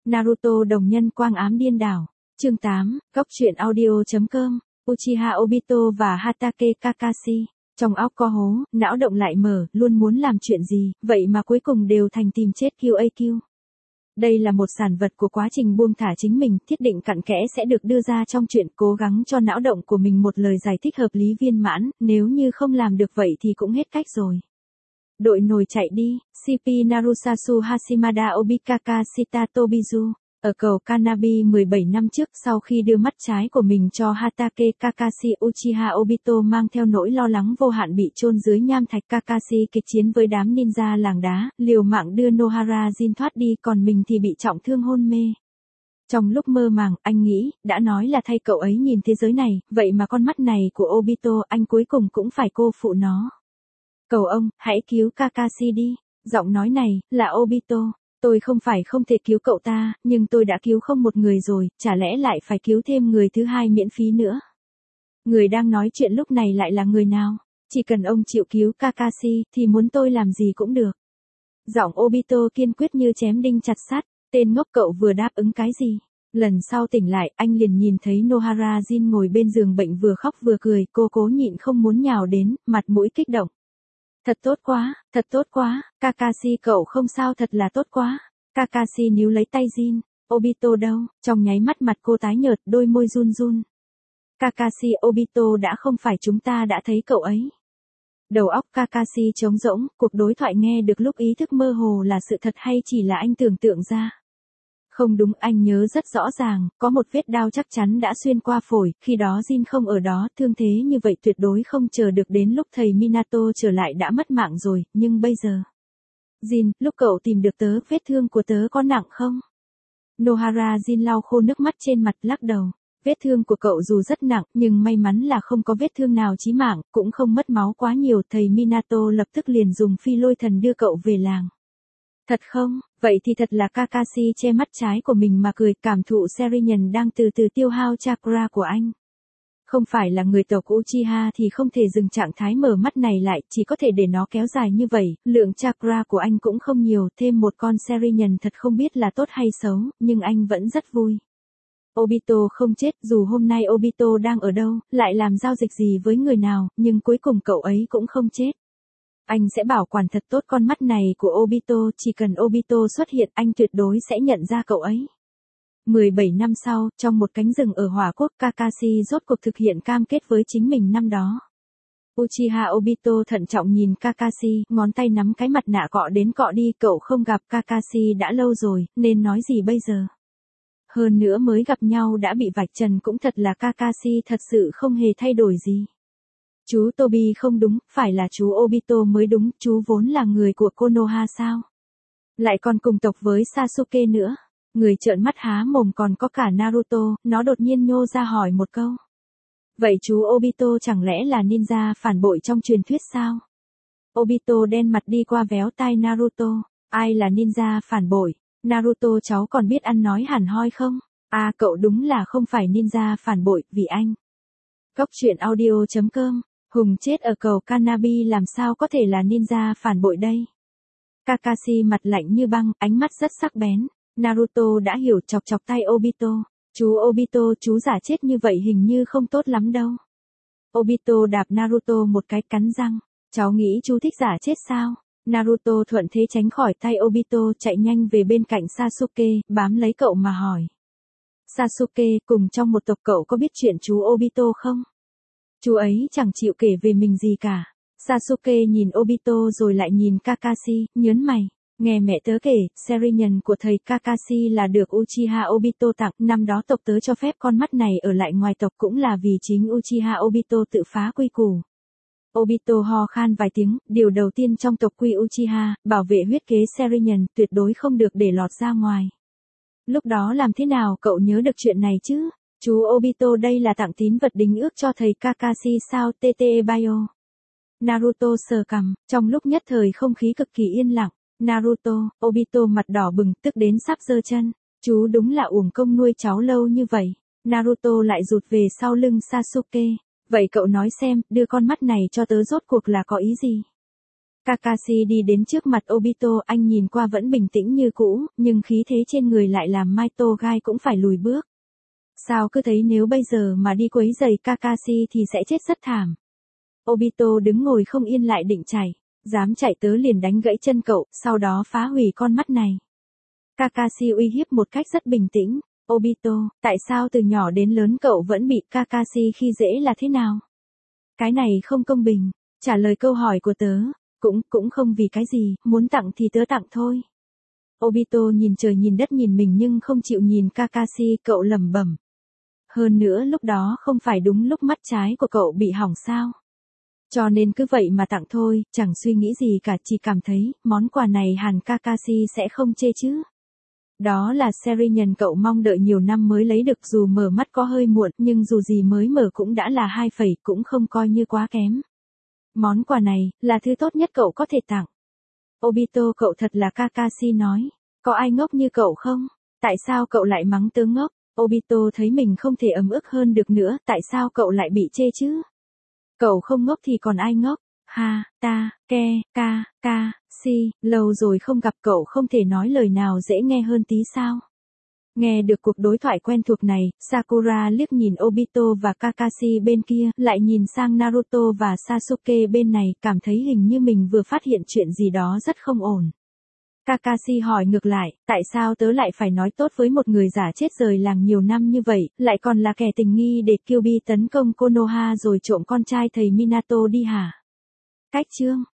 Naruto đồng nhân quang ám điên đảo. Chương 8, Góc truyện audio.com. Uchiha Obito và Hatake Kakashi. Trong óc có hố, não động lại mở, luôn muốn làm chuyện gì, vậy mà cuối cùng đều thành tìm chết QAQ. Đây là một sản vật của quá trình buông thả chính mình, thiết định cặn kẽ sẽ được đưa ra trong chuyện, cố gắng cho não động của mình một lời giải thích hợp lý viên mãn, nếu như không làm được vậy thì cũng hết cách rồi. Đội nổi chạy đi, CP Narusasu Hashimada Obikaka Shita Tobizu. Ở cầu Kanabi 17 năm trước, sau khi đưa mắt trái của mình cho Hatake Kakashi, Uchiha Obito mang theo nỗi lo lắng vô hạn bị chôn dưới nham thạch. Kakashi kịch chiến với đám ninja làng đá, liều mạng đưa Nohara Jin thoát đi, còn mình thì bị trọng thương hôn mê. Trong lúc mơ màng, anh nghĩ, đã nói là thay cậu ấy nhìn thế giới này, vậy mà con mắt này của Obito, anh cuối cùng cũng phải cô phụ nó. Cầu ông, hãy cứu Kakashi đi. Giọng nói này, là Obito. Tôi không phải không thể cứu cậu ta, nhưng tôi đã cứu không một người rồi, chả lẽ lại phải cứu thêm người thứ hai miễn phí nữa. Người đang nói chuyện lúc này lại là người nào? Chỉ cần ông chịu cứu Kakashi, thì muốn tôi làm gì cũng được. Giọng Obito kiên quyết như chém đinh chặt sắt. Tên ngốc cậu vừa đáp ứng cái gì? Lần sau tỉnh lại, anh liền nhìn thấy Nohara Jin ngồi bên giường bệnh vừa khóc vừa cười, cô cố nhịn không muốn nhào đến, mặt mũi kích động. Thật tốt quá, Kakashi cậu không sao, thật là tốt quá. Kakashi níu lấy tay Jin. Obito đâu? Trong nháy mắt mặt cô tái nhợt, đôi môi run run. Kakashi, Obito đã không phải, chúng ta đã thấy cậu ấy. Đầu óc Kakashi trống rỗng, cuộc đối thoại nghe được lúc ý thức mơ hồ là sự thật hay chỉ là anh tưởng tượng ra. Không đúng, anh nhớ rất rõ ràng, có một vết đao chắc chắn đã xuyên qua phổi, khi đó Jin không ở đó, thương thế như vậy tuyệt đối không chờ được đến lúc thầy Minato trở lại đã mất mạng rồi, nhưng bây giờ. Jin, lúc cậu tìm được tớ, vết thương của tớ có nặng không? Nohara Jin lau khô nước mắt trên mặt, lắc đầu. Vết thương của cậu dù rất nặng, nhưng may mắn là không có vết thương nào chí mạng, cũng không mất máu quá nhiều, thầy Minato lập tức liền dùng phi lôi thần đưa cậu về làng. Thật không? Vậy thì thật là. Kakashi che mắt trái của mình mà cười, cảm thụ Sharingan đang từ từ tiêu hao chakra của anh. Không phải là người tộc Uchiha thì không thể dừng trạng thái mở mắt này lại, chỉ có thể để nó kéo dài như vậy, lượng chakra của anh cũng không nhiều, thêm một con Sharingan thật không biết là tốt hay xấu, nhưng anh vẫn rất vui. Obito không chết, dù hôm nay Obito đang ở đâu, lại làm giao dịch gì với người nào, nhưng cuối cùng cậu ấy cũng không chết. Anh sẽ bảo quản thật tốt con mắt này của Obito, chỉ cần Obito xuất hiện anh tuyệt đối sẽ nhận ra cậu ấy. 17 năm sau, trong một cánh rừng ở Hỏa Quốc, Kakashi rốt cuộc thực hiện cam kết với chính mình năm đó. Uchiha Obito thận trọng nhìn Kakashi, ngón tay nắm cái mặt nạ cọ đến cọ đi, cậu không gặp Kakashi đã lâu rồi, nên nói gì bây giờ? Hơn nữa mới gặp nhau đã bị vạch trần, cũng thật là Kakashi thật sự không hề thay đổi gì. Chú Tobi không đúng, phải là chú Obito mới đúng, chú vốn là người của Konoha sao? Lại còn cùng tộc với Sasuke nữa. Người trợn mắt há mồm còn có cả Naruto, nó đột nhiên nhô ra hỏi một câu. Vậy chú Obito chẳng lẽ là ninja phản bội trong truyền thuyết sao? Obito đen mặt đi qua véo tai Naruto. Ai là ninja phản bội? Naruto, cháu còn biết ăn nói hẳn hoi không? À, cậu đúng là không phải ninja phản bội, vì anh. Góc truyện audio.com. Hùng chết ở cầu Kanabi làm sao có thể là ninja phản bội đây? Kakashi mặt lạnh như băng, ánh mắt rất sắc bén. Naruto đã hiểu, chọc chọc tay Obito. Chú Obito, chú giả chết như vậy hình như không tốt lắm đâu. Obito đạp Naruto một cái, cắn răng. Cháu nghĩ chú thích giả chết sao? Naruto thuận thế tránh khỏi tay Obito, chạy nhanh về bên cạnh Sasuke, bám lấy cậu mà hỏi. Sasuke, cùng trong một tộc cậu có biết chuyện chú Obito không? Chú ấy chẳng chịu kể về mình gì cả. Sasuke nhìn Obito rồi lại nhìn Kakashi, nhớn mày. Nghe mẹ tớ kể, Sharingan của thầy Kakashi là được Uchiha Obito tặng, năm đó tộc tớ cho phép con mắt này ở lại ngoài tộc cũng là vì chính Uchiha Obito tự phá quy củ. Obito ho khan vài tiếng, điều đầu tiên trong tộc quy Uchiha, bảo vệ huyết kế Sharingan, tuyệt đối không được để lọt ra ngoài. Lúc đó làm thế nào cậu nhớ được chuyện này chứ? Chú Obito đây là tặng tín vật đính ước cho thầy Kakashi sao? Tete Bayo. Naruto sờ cằm, trong lúc nhất thời không khí cực kỳ yên lặng. Naruto, Obito mặt đỏ bừng, tức đến sắp giơ chân. Chú đúng là uổng công nuôi cháu lâu như vậy. Naruto lại rụt về sau lưng Sasuke. Vậy cậu nói xem, đưa con mắt này cho tớ rốt cuộc là có ý gì? Kakashi đi đến trước mặt Obito, anh nhìn qua vẫn bình tĩnh như cũ, nhưng khí thế trên người lại làm Mai Togai cũng phải lùi bước. Sao cứ thấy nếu bây giờ mà đi quấy rầy Kakashi thì sẽ chết rất thảm. Obito đứng ngồi không yên lại định chạy. Dám chạy tớ liền đánh gãy chân cậu, sau đó phá hủy con mắt này. Kakashi uy hiếp một cách rất bình tĩnh. Obito, tại sao từ nhỏ đến lớn cậu vẫn bị Kakashi khi dễ là thế nào? Cái này không công bình. Trả lời câu hỏi của tớ. Cũng không vì cái gì, muốn tặng thì tớ tặng thôi. Obito nhìn trời nhìn đất nhìn mình nhưng không chịu nhìn Kakashi, cậu lẩm bẩm. Hơn nữa lúc đó không phải đúng lúc mắt trái của cậu bị hỏng sao? Cho nên cứ vậy mà tặng thôi, chẳng suy nghĩ gì cả, chỉ cảm thấy, món quà này hẳn Kakashi sẽ không chê chứ. Đó là series nhân cậu mong đợi nhiều năm mới lấy được, dù mở mắt có hơi muộn, nhưng dù gì mới mở cũng đã là 2 phẩy, cũng không coi như quá kém. Món quà này, là thứ tốt nhất cậu có thể tặng. Obito, cậu thật là Kakashi nói. Có ai ngốc như cậu không? Tại sao cậu lại mắng tớ ngốc? Obito thấy mình không thể ấm ức hơn được nữa, tại sao cậu lại bị chê chứ? Cậu không ngốc thì còn ai ngốc? Ha, ta, si, lâu rồi không gặp cậu, không thể nói lời nào dễ nghe hơn tí sao? Nghe được cuộc đối thoại quen thuộc này, Sakura liếc nhìn Obito và Kakashi bên kia, lại nhìn sang Naruto và Sasuke bên này, cảm thấy hình như mình vừa phát hiện chuyện gì đó rất không ổn. Kakashi hỏi ngược lại, tại sao tớ lại phải nói tốt với một người giả chết rời làng nhiều năm như vậy, lại còn là kẻ tình nghi để Kyuubi tấn công Konoha rồi trộm con trai thầy Minato đi hả? Cách chương